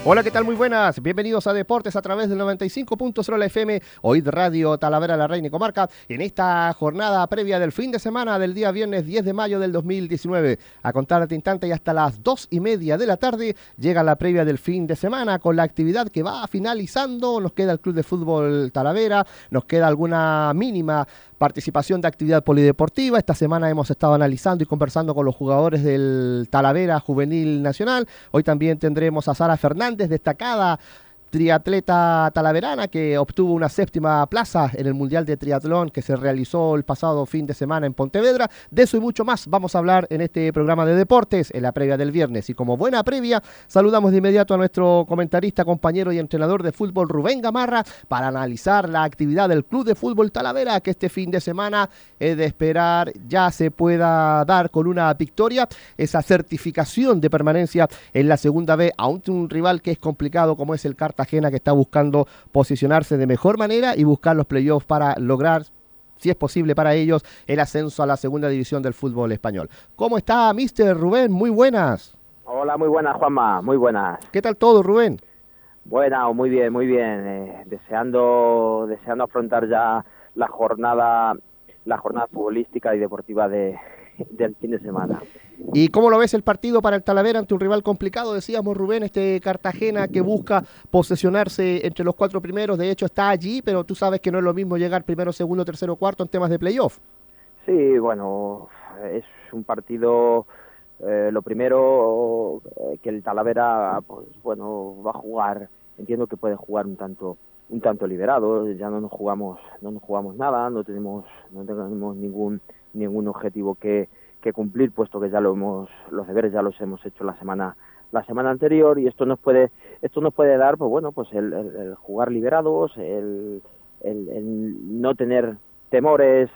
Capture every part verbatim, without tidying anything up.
Hola, ¿qué tal? Muy buenas. Bienvenidos a Deportes a través del noventa y cinco punto cero la F M, O I D Radio Talavera, La Reina y Comarca, en esta jornada previa del fin de semana del día viernes diez de mayo del dos mil diecinueve. A contar de instante y hasta las dos y media de la tarde llega la previa del fin de semana con la actividad que va finalizando. Nos queda el Club de Fútbol Talavera, nos queda alguna mínima participación de actividad polideportiva. Esta semana hemos estado analizando y conversando con los jugadores del Talavera Juvenil Nacional. Hoy también tendremos a Sara Fernández, destacada triatleta talaverana que obtuvo una séptima plaza en el Mundial de Triatlón que se realizó el pasado fin de semana en Pontevedra. De eso y mucho más vamos a hablar en este programa de deportes, en la previa del viernes. Y como buena previa, saludamos de inmediato a nuestro comentarista, compañero y entrenador de fútbol, Rubén Gamarra, para analizar la actividad del Club de Fútbol Talavera, que este fin de semana es de esperar ya se pueda dar con una victoria, esa certificación de permanencia en la segunda B, aunque un rival que es complicado como es el Cartagena, que está buscando posicionarse de mejor manera y buscar los playoffs para lograr, si es posible para ellos, el ascenso a la segunda división del fútbol español. ¿Cómo está, mister Rubén? Muy buenas. Hola, muy buenas, Juanma, muy buenas. ¿Qué tal todo, Rubén? Bueno, muy bien, muy bien. Eh, deseando, deseando afrontar ya la jornada, la jornada futbolística y deportiva de, del fin de semana. ¿Y cómo lo ves el partido para el Talavera ante un rival complicado? Decíamos, Rubén, este Cartagena que busca posesionarse entre los cuatro primeros, de hecho está allí, pero tú sabes que no es lo mismo llegar primero, segundo, tercero, cuarto en temas de playoff. Sí, bueno, es un partido, eh, lo primero, eh, que el Talavera, pues bueno, va a jugar, entiendo que puede jugar un tanto un tanto liberado, ya no nos jugamos no nos jugamos nada, no tenemos no tenemos ningún ningún objetivo que que cumplir, puesto que ya lo hemos, los deberes ya los hemos hecho la semana la semana anterior, y esto nos puede esto nos puede dar, pues bueno, pues el, el, el jugar liberados, el, el, el no tener temores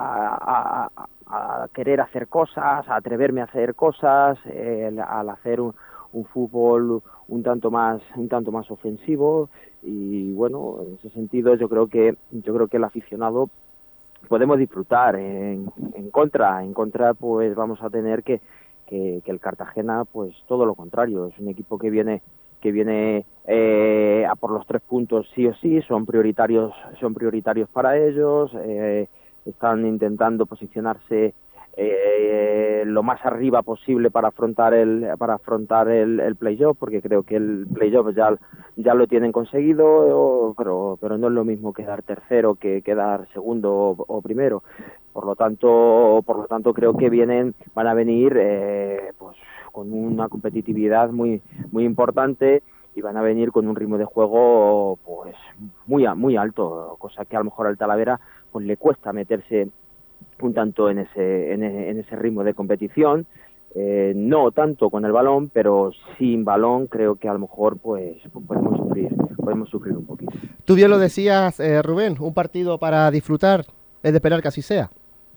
a, a, a querer hacer cosas, a atreverme a hacer cosas, el, al hacer un, un fútbol un tanto más un tanto más ofensivo. Y bueno, en ese sentido yo creo que yo creo que el aficionado podemos disfrutar. En, en contra, en contra pues vamos a tener que, que, que el Cartagena, pues todo lo contrario, es un equipo que viene que viene eh, a por los tres puntos sí o sí, son prioritarios, son prioritarios para ellos, eh, están intentando posicionarse eh, lo más arriba posible para afrontar el para afrontar el, el playoff, porque creo que el playoff ya ya lo tienen conseguido, pero pero no es lo mismo quedar tercero que quedar segundo o, o primero. Por lo tanto, por lo tanto creo que vienen van a venir eh, pues con una competitividad muy muy importante, y van a venir con un ritmo de juego pues muy muy alto, cosa que a lo mejor al Talavera pues le cuesta meterse un tanto en ese en ese, en ese ritmo de competición. Eh, no tanto con el balón, pero sin balón creo que a lo mejor pues podemos sufrir podemos sufrir un poquito. Tú bien lo decías, eh, Rubén, un partido para disfrutar, es de esperar que así sea.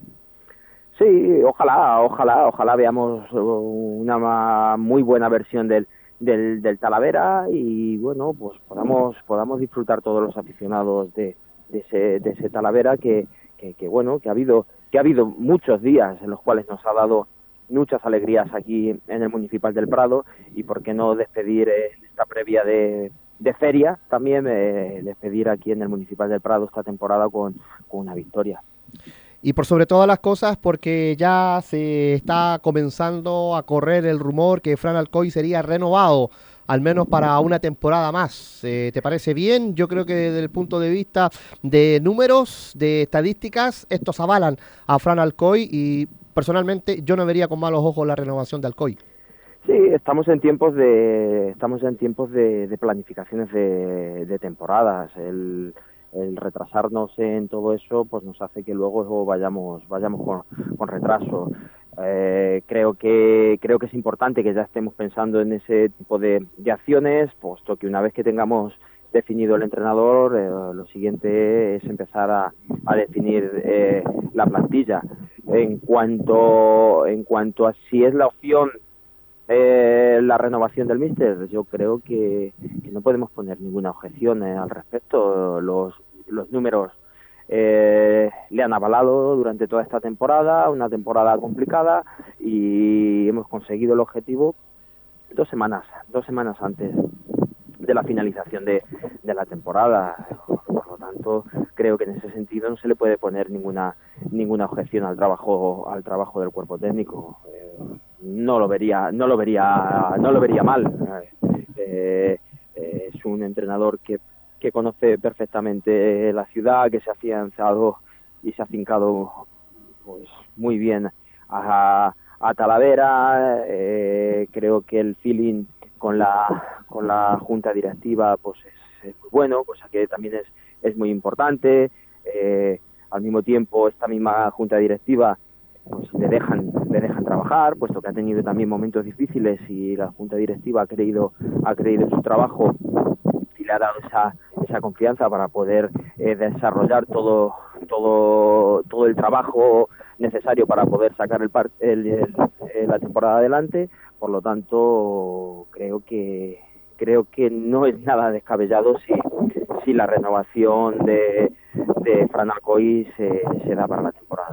Sí, ojalá, ojalá, ojalá veamos una muy buena versión del del, del Talavera, y bueno, pues podamos podamos disfrutar todos los aficionados de, de ese de ese Talavera que, que que bueno, que ha habido que ha habido muchos días en los cuales nos ha dado muchas alegrías aquí en el Municipal del Prado, y por qué no despedir eh, esta previa de, de feria también, eh, despedir aquí en el Municipal del Prado esta temporada con, con una victoria. Y por sobre todas las cosas, porque ya se está comenzando a correr el rumor que Fran Alcoy sería renovado, al menos para una temporada más. Eh, ¿Te parece bien? Yo creo que desde el punto de vista de números, de estadísticas, estos avalan a Fran Alcoy, y personalmente yo no vería con malos ojos la renovación de Alcoy. Sí, estamos en tiempos de estamos en tiempos de, de planificaciones de, de temporadas. El el retrasarnos en todo eso pues nos hace que luego vayamos vayamos con, con retraso. Eh, creo que creo que es importante que ya estemos pensando en ese tipo de, de acciones, puesto que una vez que tengamos definido el entrenador, eh, lo siguiente es empezar a, a definir eh, la plantilla. En cuanto en cuanto a si es la opción Eh, la renovación del míster, yo creo que, que no podemos poner ninguna objeción eh, al respecto. Los, los números eh, le han avalado durante toda esta temporada, una temporada complicada, y hemos conseguido el objetivo dos semanas, dos semanas antes de la finalización de, de la temporada. Por lo tanto, creo que en ese sentido no se le puede poner ninguna ninguna objeción al trabajo al trabajo del cuerpo técnico. Eh, no lo vería no lo vería no lo vería mal. Eh, eh, es un entrenador que que conoce perfectamente la ciudad, que se ha afianzado y se ha afincado pues muy bien a, a Talavera. Eh, creo que el feeling con la con la junta directiva pues es, es muy bueno, cosa que también es, es muy importante. Eh, al mismo tiempo, esta misma junta directiva pues le dejan le dejan trabajar, puesto que ha tenido también momentos difíciles y la junta directiva ha creído ha creído en su trabajo y le ha dado esa esa confianza para poder eh, desarrollar todo todo todo el trabajo necesario para poder sacar el, par el, el, el la temporada adelante. Por lo tanto, creo que creo que no es nada descabellado si si la renovación de de Fran Alcoy se, se da para la temporada.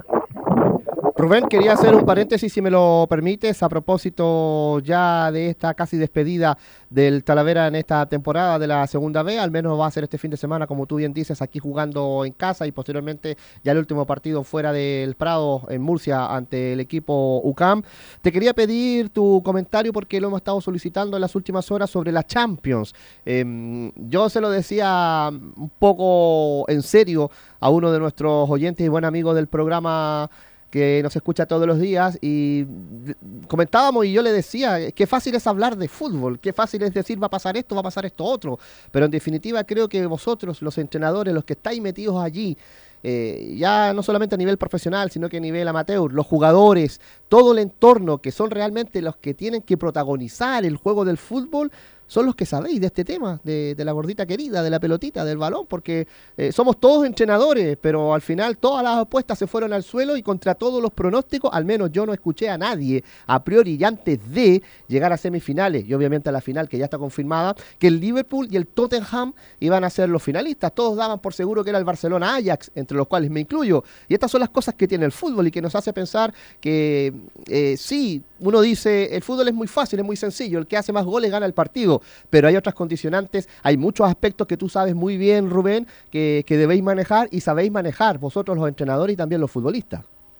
Rubén, quería hacer un paréntesis, si me lo permites, a propósito ya de esta casi despedida del Talavera en esta temporada de la Segunda B. Al menos va a ser este fin de semana, como tú bien dices, aquí jugando en casa, y posteriormente ya el último partido fuera del Prado en Murcia ante el equipo U C A M. Te quería pedir tu comentario, porque lo hemos estado solicitando en las últimas horas, sobre la Champions. Eh, yo se lo decía un poco en serio a uno de nuestros oyentes y buen amigo del programa, que nos escucha todos los días, y comentábamos y yo le decía, qué fácil es hablar de fútbol, qué fácil es decir va a pasar esto, va a pasar esto otro, pero en definitiva creo que vosotros, los entrenadores, los que estáis metidos allí, eh, ya no solamente a nivel profesional, sino que a nivel amateur, los jugadores, todo el entorno, que son realmente los que tienen que protagonizar el juego del fútbol, son los que sabéis de este tema, de, de la gordita querida, de la pelotita, del balón, porque eh, somos todos entrenadores, pero al final todas las apuestas se fueron al suelo, y contra todos los pronósticos, al menos yo no escuché a nadie a priori y antes de llegar a semifinales, y obviamente a la final que ya está confirmada, que el Liverpool y el Tottenham iban a ser los finalistas. Todos daban por seguro que era el Barcelona-Ajax, entre los cuales me incluyo, y estas son las cosas que tiene el fútbol y que nos hace pensar que eh, sí, uno dice, el fútbol es muy fácil, es muy sencillo, el que hace más goles gana el partido, pero hay otras condicionantes, hay muchos aspectos que tú sabes muy bien, Rubén, que, que debéis manejar y sabéis manejar vosotros, los entrenadores, y también los futbolistas.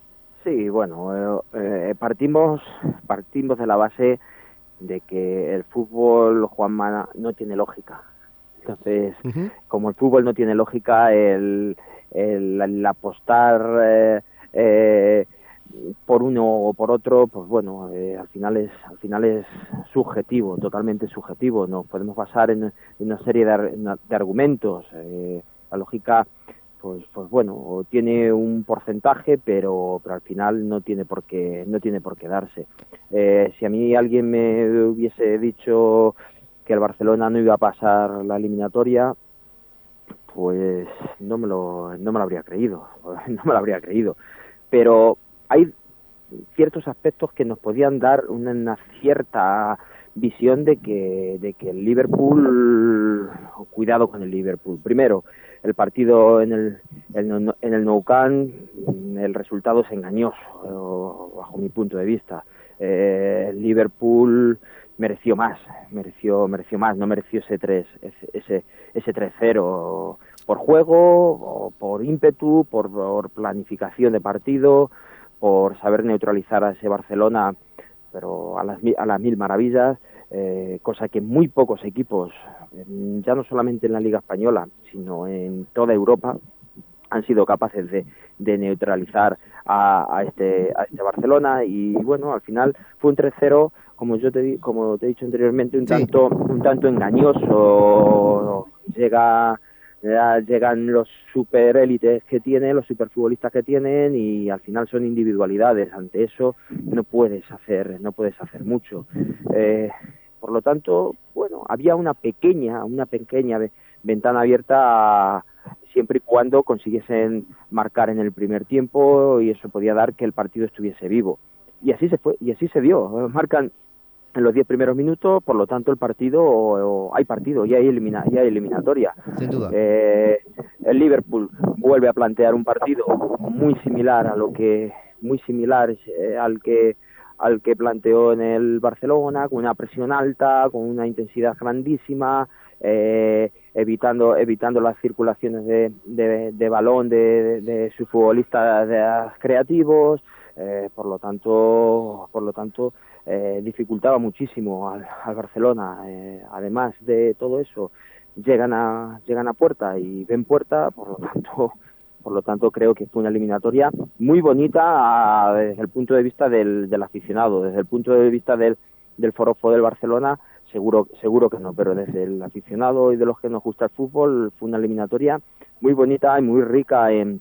Sí, bueno, eh, partimos partimos de la base de que el fútbol, Juanma, no tiene lógica. Entonces, uh-huh. como el fútbol no tiene lógica, el, el, el apostar eh, eh, por uno o por otro, pues bueno, eh, al final es al final es subjetivo, totalmente subjetivo. Nos podemos basar en, en una serie de, de argumentos. Eh, la lógica, pues pues bueno, tiene un porcentaje, pero pero al final no tiene por qué no tiene por qué darse. Eh, si a mí alguien me hubiese dicho que el Barcelona no iba a pasar la eliminatoria, pues no me lo no me lo habría creído, no me lo habría creído. Pero hay ciertos aspectos que nos podían dar una, una cierta visión de que de que el Liverpool, cuidado con el Liverpool. Primero, el partido en el en, en el Nou Camp, el resultado es engañoso bajo mi punto de vista. Eh, el Liverpool mereció más, mereció mereció más, no mereció ese tres ese ese tres cero por juego, o por ímpetu, por, por planificación de partido, por saber neutralizar a ese Barcelona, pero a las, a las mil maravillas, eh, cosa que muy pocos equipos, ya no solamente en la Liga Española, sino en toda Europa, han sido capaces de, de neutralizar a, a, este, a este Barcelona. Y bueno, al final fue un tres cero, como yo te, como te he dicho anteriormente, un, sí. tanto, un tanto engañoso. Llega... Ya llegan los superélites que tienen, los superfutbolistas que tienen, y al final son individualidades. Ante eso no puedes hacer, no puedes hacer mucho. Eh, por lo tanto, bueno, había una pequeña, una pequeña ventana abierta, siempre y cuando consiguiesen marcar en el primer tiempo, y eso podía dar que el partido estuviese vivo. Y así se fue, y así se dio. Marcan en los diez primeros minutos, por lo tanto el partido, o, o hay partido, y hay, elimina, y hay eliminatoria. Sin duda. Eh, el Liverpool vuelve a plantear un partido muy similar a lo que, muy similar eh, al que al que planteó en el Barcelona, con una presión alta, con una intensidad grandísima, eh, evitando evitando las circulaciones de, de, de balón de, de, de sus futbolistas de, creativos, eh, por lo tanto, por lo tanto eh, dificultaba muchísimo al, al Barcelona. Eh, además de todo eso, llegan a llegan a puerta y ven puerta, por lo tanto por lo tanto creo que fue una eliminatoria muy bonita a, desde el punto de vista del, del aficionado, desde el punto de vista del, del forofo del Barcelona, seguro seguro que no, pero desde el aficionado y de los que nos gusta el fútbol fue una eliminatoria muy bonita y muy rica, en,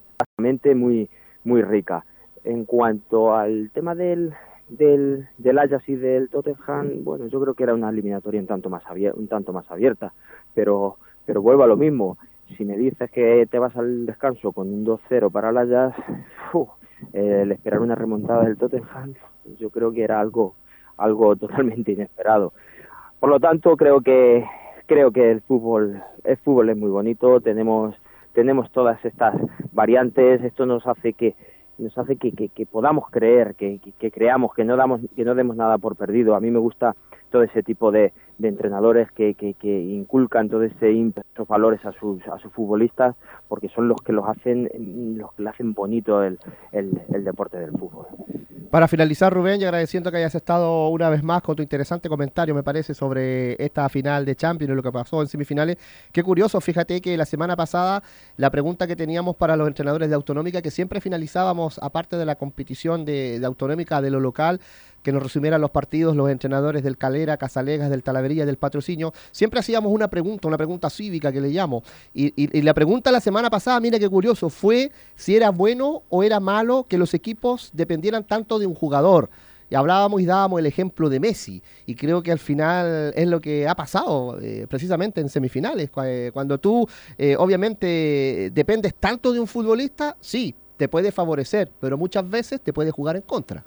muy muy rica. En cuanto al tema del del del Ajax y del Tottenham, bueno, yo creo que era una eliminatoria un tanto más abierta, un tanto más abierta, pero pero vuelvo a lo mismo. Si me dices que te vas al descanso con un dos cero para el Ajax, uf, eh, el esperar una remontada del Tottenham, yo creo que era algo algo totalmente inesperado. Por lo tanto, creo que creo que el fútbol el fútbol es muy bonito. Tenemos tenemos todas estas variantes. Esto nos hace que nos hace que, que, que podamos creer, que, que, que creamos, que no damos que no demos nada por perdido. A mí me gusta todo ese tipo de, de entrenadores que, que, que inculcan todo ese ímpetu, esos valores a sus a sus futbolistas, porque son los que los hacen los que le hacen bonito el, el, el deporte del fútbol. Para finalizar, Rubén, y agradeciendo que hayas estado una vez más con tu interesante comentario, me parece, sobre esta final de Champions y lo que pasó en semifinales. Qué curioso, fíjate que la semana pasada la pregunta que teníamos para los entrenadores de Autonómica, que siempre finalizábamos, aparte de la competición de, de Autonómica de lo local, que nos resumieran los partidos, los entrenadores del Calera, Casalegas, del Talavería, del Patrocinio, siempre hacíamos una pregunta, una pregunta cívica que le llamo. Y, y, y la pregunta la semana pasada, mira qué curioso, fue si era bueno o era malo que los equipos dependieran tanto de un jugador. Y hablábamos y dábamos el ejemplo de Messi, y creo que al final es lo que ha pasado eh, precisamente en semifinales. Cuando tú, eh, obviamente, dependes tanto de un futbolista, sí, te puede favorecer, pero muchas veces te puede jugar en contra.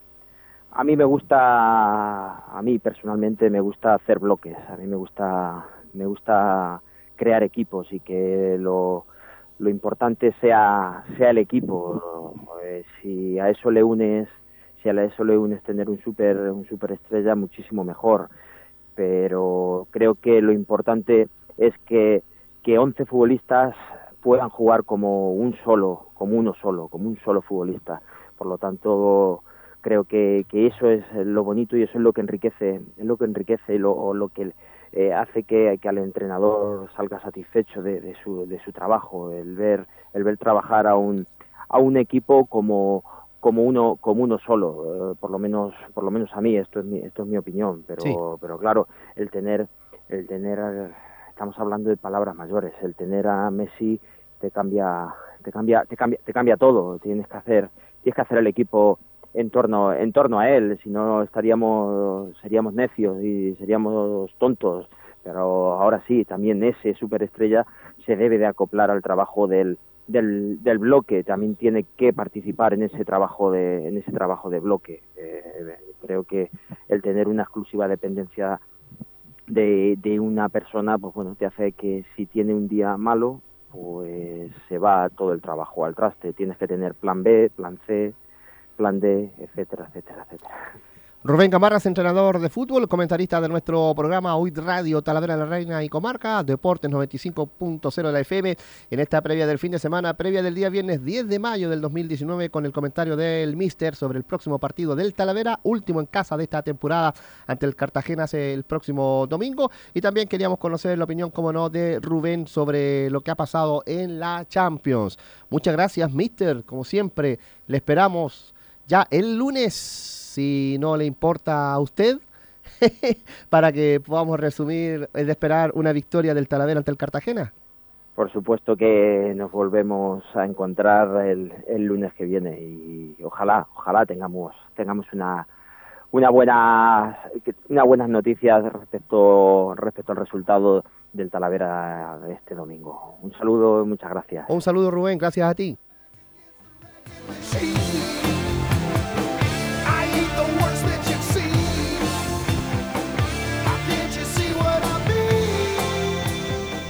A mí me gusta, a mí personalmente me gusta hacer bloques, a mí me gusta, me gusta crear equipos y que lo, lo importante sea, sea el equipo. Pues si a eso le unes, si a eso le unes tener un super, un superestrella, muchísimo mejor. Pero creo que lo importante es que, que once futbolistas puedan jugar como un solo, como uno solo, como un solo futbolista. Por lo tanto, creo que, que eso es lo bonito y eso es lo que enriquece, es lo que enriquece lo, lo que eh, hace que, que al entrenador salga satisfecho de, de su de su trabajo, el ver el ver trabajar a un a un equipo como como uno como uno solo, eh, por lo menos por lo menos a mí esto es mi, esto es mi opinión, pero sí. pero claro, el tener el tener estamos hablando de palabras mayores, el tener a Messi te cambia te cambia te cambia te cambia todo, tienes que hacer tienes que hacer el equipo en torno en torno a él, si no estaríamos seríamos necios y seríamos tontos. Pero ahora sí, también ese superestrella se debe de acoplar al trabajo del del, del bloque, también tiene que participar en ese trabajo de en ese trabajo de bloque. Eh, creo que el tener una exclusiva dependencia de, de una persona, pues bueno, te hace que si tiene un día malo, pues se va todo el trabajo al traste. Tienes que tener plan B, plan C, plan D, etcétera, etcétera, etcétera. Rubén Gamarras, entrenador de fútbol, comentarista de nuestro programa O I D Radio Talavera la Reina y Comarca, Deportes noventa y cinco punto cero de la F M, en esta previa del fin de semana, previa del día viernes diez de mayo del dos mil diecinueve, con el comentario del Mister sobre el próximo partido del Talavera, último en casa de esta temporada ante el Cartagena el próximo domingo, y también queríamos conocer la opinión, como no, de Rubén sobre lo que ha pasado en la Champions. Muchas gracias, Mister, como siempre, le esperamos ya el lunes, si no le importa a usted, para que podamos resumir, es de esperar una victoria del Talavera ante el Cartagena. Por supuesto que nos volvemos a encontrar el, el lunes que viene y ojalá, ojalá tengamos tengamos una una buena una buenas noticias respecto respecto al resultado del Talavera este domingo. Un saludo y muchas gracias. Un saludo, Rubén, gracias a ti.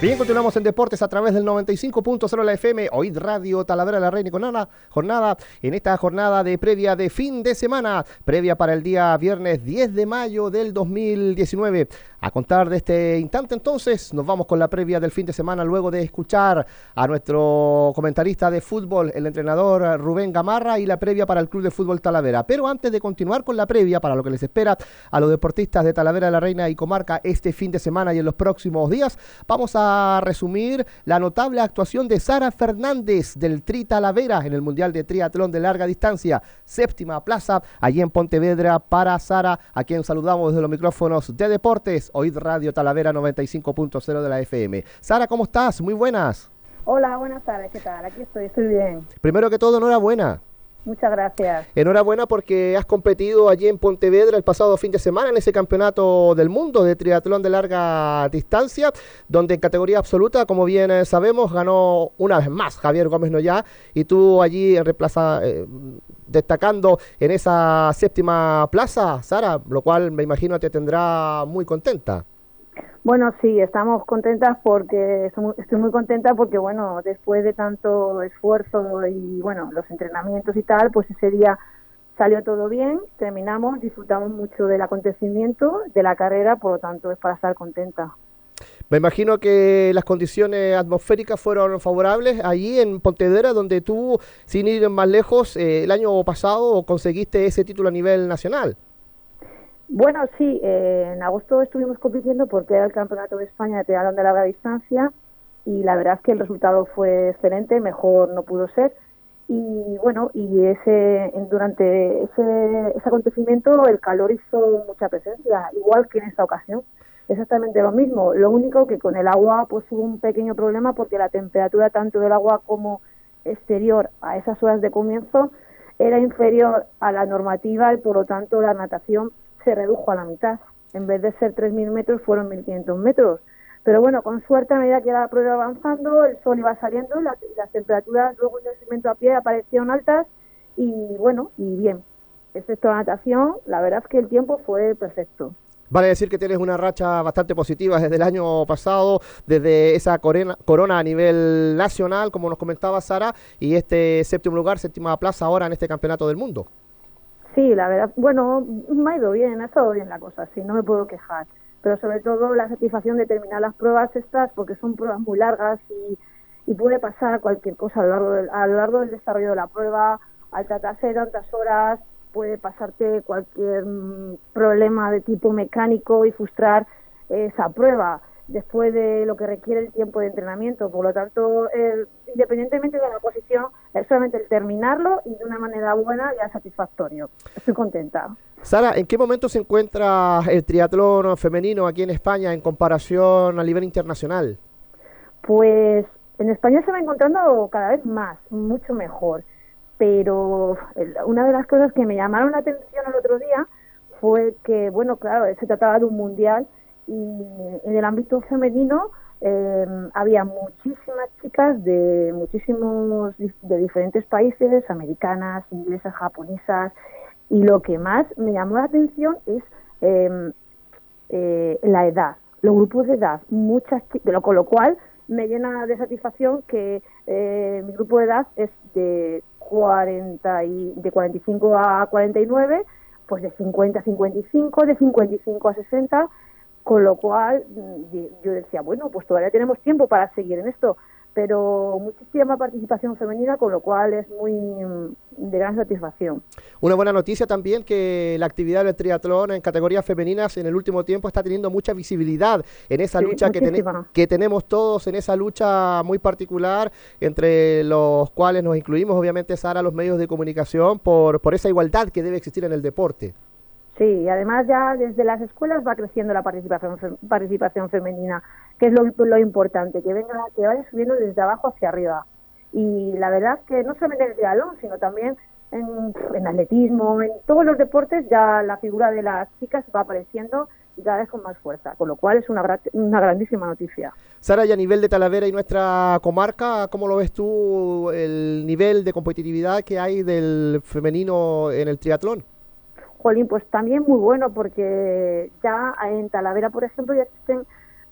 Bien, continuamos en Deportes a través del noventa y cinco punto cero la F M, O I D Radio Talavera la Reina, con una jornada, en esta jornada de previa de fin de semana, previa para el día viernes diez de mayo del dos mil diecinueve. A contar de este instante entonces, nos vamos con la previa del fin de semana luego de escuchar a nuestro comentarista de fútbol, el entrenador Rubén Gamarra, y la previa para el Club de Fútbol Talavera. Pero antes de continuar con la previa para lo que les espera a los deportistas de Talavera la Reina y Comarca este fin de semana y en los próximos días, vamos a resumir la notable actuación de Sara Fernández del Tri Talavera en el Mundial de Triatlón de Larga Distancia, séptima plaza allí en Pontevedra para Sara, a quien saludamos desde los micrófonos de Deportes, O I D Radio Talavera noventa y cinco punto cero de la F M. Sara, ¿cómo estás? Muy buenas. Hola, buenas tardes, ¿qué tal? Aquí estoy, estoy bien. Primero que todo, enhorabuena. Muchas gracias. Enhorabuena porque has competido allí en Pontevedra el pasado fin de semana en ese campeonato del mundo de triatlón de larga distancia, donde en categoría absoluta, como bien sabemos, ganó una vez más Javier Gómez Noyá, y tú allí reemplaza, eh, destacando en esa séptima plaza, Sara, lo cual me imagino te tendrá muy contenta. Bueno, sí, estamos contentas porque estoy muy contenta porque, bueno, después de tanto esfuerzo y, bueno, los entrenamientos y tal, pues ese día salió todo bien, terminamos, disfrutamos mucho del acontecimiento, de la carrera, por lo tanto es para estar contenta. Me imagino que las condiciones atmosféricas fueron favorables allí en Pontevedra, donde tú, sin ir más lejos, eh, el año pasado conseguiste ese título a nivel nacional. Bueno, sí, eh, en agosto estuvimos compitiendo porque era el Campeonato de España de Triatlón de Larga Distancia y la verdad es que el resultado fue excelente, mejor no pudo ser. Y bueno, y ese durante ese, ese acontecimiento el calor hizo mucha presencia, igual que en esta ocasión. Exactamente lo mismo, lo único que con el agua pues hubo un pequeño problema porque la temperatura tanto del agua como exterior a esas horas de comienzo era inferior a la normativa y por lo tanto la natación se redujo a la mitad. En vez de ser tres mil metros, fueron mil quinientos metros. Pero bueno, con suerte, a medida que la prueba iba avanzando, el sol iba saliendo, la, las temperaturas luego en el cemento a pie aparecieron altas y bueno, y bien. Excepto la natación, la verdad es que el tiempo fue perfecto. Vale decir que tienes una racha bastante positiva desde el año pasado, desde esa corona, corona a nivel nacional, como nos comentaba Sara, y este séptimo lugar, séptima plaza ahora en este campeonato del mundo. Sí, la verdad, bueno, me ha ido bien, ha estado bien la cosa, sí, no me puedo quejar. Pero sobre todo la satisfacción de terminar las pruebas estas, porque son pruebas muy largas y, y puede pasar cualquier cosa a lo largo del, a lo largo del desarrollo de la prueba. Al tratarse de tantas horas, puede pasarte cualquier mm, problema de tipo mecánico y frustrar esa prueba después de lo que requiere el tiempo de entrenamiento. Por lo tanto, el, independientemente de la posición, es solamente el terminarlo y de una manera buena ya satisfactorio. Estoy contenta. Sara, ¿en qué momento se encuentra el triatlón femenino aquí en España en comparación a nivel internacional? Pues en España se va encontrando cada vez más, mucho mejor. Pero una de las cosas que me llamaron la atención el otro día fue que, bueno, claro, se trataba de un mundial y en el ámbito femenino eh, había muchísimas chicas de muchísimos de diferentes países, americanas, inglesas, japonesas, y lo que más me llamó la atención es eh, eh, la edad, los grupos de edad, muchas chicas, con lo cual me llena de satisfacción que eh, mi grupo de edad es de cuarenta y, de cuarenta y cinco a cuarenta y nueve, pues de cincuenta a cincuenta y cinco, de cincuenta y cinco a sesenta, con lo cual yo decía, bueno, pues todavía tenemos tiempo para seguir en esto, pero muchísima participación femenina, con lo cual es muy de gran satisfacción. Una buena noticia también que la actividad del triatlón en categorías femeninas en el último tiempo está teniendo mucha visibilidad en esa sí, lucha que, ten que tenemos todos, en esa lucha muy particular, entre los cuales nos incluimos, obviamente, Sara, los medios de comunicación, por, por esa igualdad que debe existir en el deporte. Sí, y además ya desde las escuelas va creciendo la participación participación femenina, que es lo, lo importante, que venga, que vaya subiendo desde abajo hacia arriba. Y la verdad es que no solamente en el triatlón, sino también en, en atletismo, en todos los deportes ya la figura de las chicas va apareciendo y cada vez con más fuerza, con lo cual es una, una grandísima noticia. Sara, y a nivel de Talavera y nuestra comarca, ¿cómo lo ves tú el nivel de competitividad que hay del femenino en el triatlón? Jolín, pues también muy bueno, porque ya en Talavera, por ejemplo, ya existen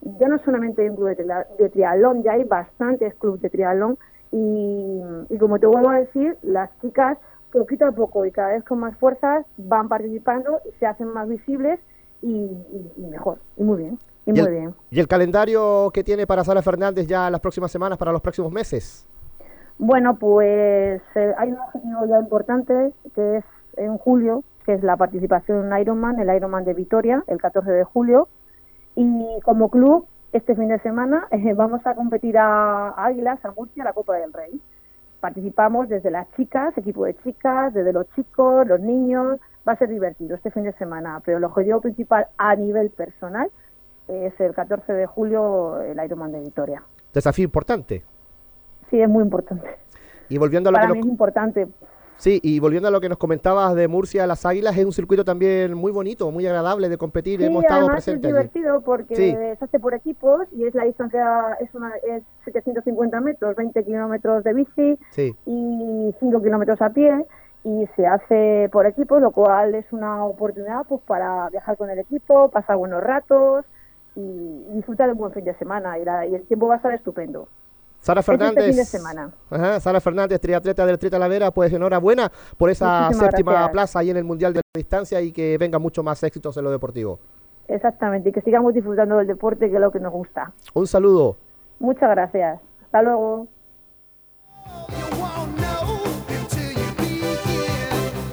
ya no solamente hay un club de, tri- de triatlón, ya hay bastantes clubes de triatlón y, y como te vuelvo a decir, las chicas poquito a poco y cada vez con más fuerzas van participando y se hacen más visibles y, y, y mejor, y muy bien, y, ¿Y muy el, bien. ¿Y el calendario que tiene para Sara Fernández ya las próximas semanas, para los próximos meses? Bueno, pues eh, hay un objetivo ya importante que es en julio, que es la participación en Ironman, el Ironman de Vitoria, el catorce de julio, y como club este fin de semana eh, vamos a competir a Águilas, a Murcia, a la Copa del Rey. Participamos desde las chicas, equipo de chicas, desde los chicos, los niños. Va a ser divertido este fin de semana, pero el objetivo principal a nivel personal es el catorce de julio, el Ironman de Vitoria. Desafío importante. Sí, es muy importante. Y volviendo a lo Para que mí nos... es importante. Sí, y volviendo a lo que nos comentabas de Murcia, las Águilas, es un circuito también muy bonito, muy agradable de competir. Sí, Hemos estado además es presentes allí. divertido porque Sí. se hace por equipos y es la distancia, es una es setecientos cincuenta metros, veinte kilómetros de bici Sí. y cinco kilómetros a pie, y se hace por equipos, lo cual es una oportunidad pues para viajar con el equipo, pasar buenos ratos y, y disfrutar de un buen fin de semana, y, la- y el tiempo va a estar estupendo. Sara Es este Fernández, fin de semana. Ajá, Sara Fernández, triatleta del Tri Talavera, pues enhorabuena por esa Muchísimas séptima gracias. plaza ahí en el Mundial de la Distancia y que vengan muchos más éxitos en lo deportivo. Exactamente, y que sigamos disfrutando del deporte, que es lo que nos gusta. Un saludo. Muchas gracias. Hasta luego. You won't know until you begin.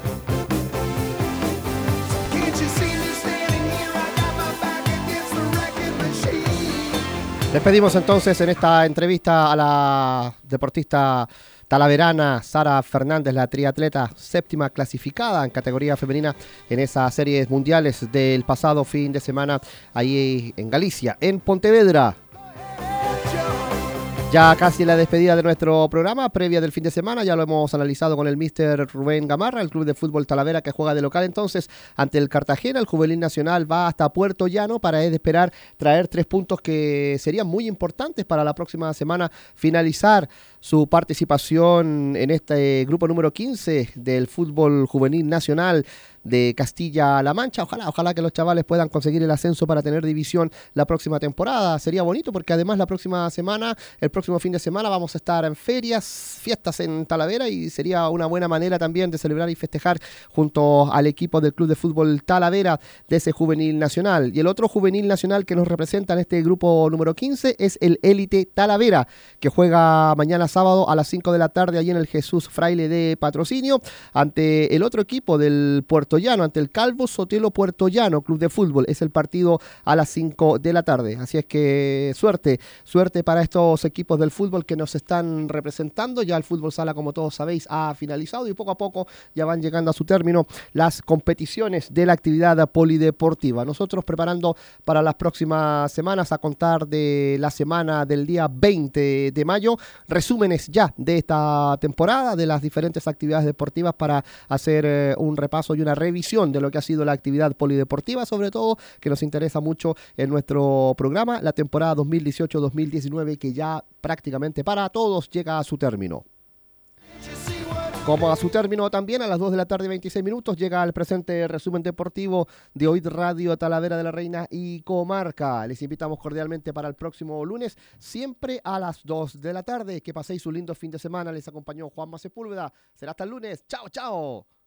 Can't you see me standing here? I got my back against the wrecking machine. Despedimos entonces en esta entrevista a la deportista talaverana Sara Fernández, la triatleta séptima clasificada en categoría femenina en esas series mundiales del pasado fin de semana ahí en Galicia, en Pontevedra. Ya casi la despedida de nuestro programa, previa del fin de semana, ya lo hemos analizado con el míster Rubén Gamarra, el club de fútbol Talavera que juega de local entonces ante el Cartagena. El juvenil nacional va hasta Puerto Llano para esperar traer tres puntos que serían muy importantes para la próxima semana finalizar su participación en este grupo número quince del fútbol juvenil nacional de Castilla-La Mancha. Ojalá, ojalá que los chavales puedan conseguir el ascenso para tener división la próxima temporada. Sería bonito porque además la próxima semana, el próximo fin de semana vamos a estar en ferias, fiestas en Talavera y sería una buena manera también de celebrar y festejar junto al equipo del Club de Fútbol Talavera de ese juvenil nacional. Y el otro juvenil nacional que nos representa en este grupo número quince es el Élite Talavera, que juega mañana sábado a las cinco de la tarde allí en el Jesús Fraile de Patrocinio ante el otro equipo del Puerto Llano, ante el Calvo Sotelo Puerto Llano Club de Fútbol. Es el partido a las cinco de la tarde. Así es que suerte, suerte para estos equipos del fútbol que nos están representando. Ya el fútbol sala, como todos sabéis, ha finalizado y poco a poco ya van llegando a su término las competiciones de la actividad polideportiva. Nosotros preparando para las próximas semanas a contar de la semana del día veinte de mayo, resúmenes ya de esta temporada, de las diferentes actividades deportivas para hacer eh, un repaso y una revisión de lo que ha sido la actividad polideportiva, sobre todo que nos interesa mucho en nuestro programa, la temporada dos mil dieciocho dos mil diecinueve que ya prácticamente para todos llega a su término. Como a su término también a las dos de la tarde veintiséis minutos llega el presente resumen deportivo de O I D Radio Talavera de la Reina y Comarca. Les invitamos cordialmente para el próximo lunes, siempre a las dos de la tarde. Que paséis un lindo fin de semana. Les acompañó Juanma Sepúlveda. Será hasta el lunes. Chao, chao.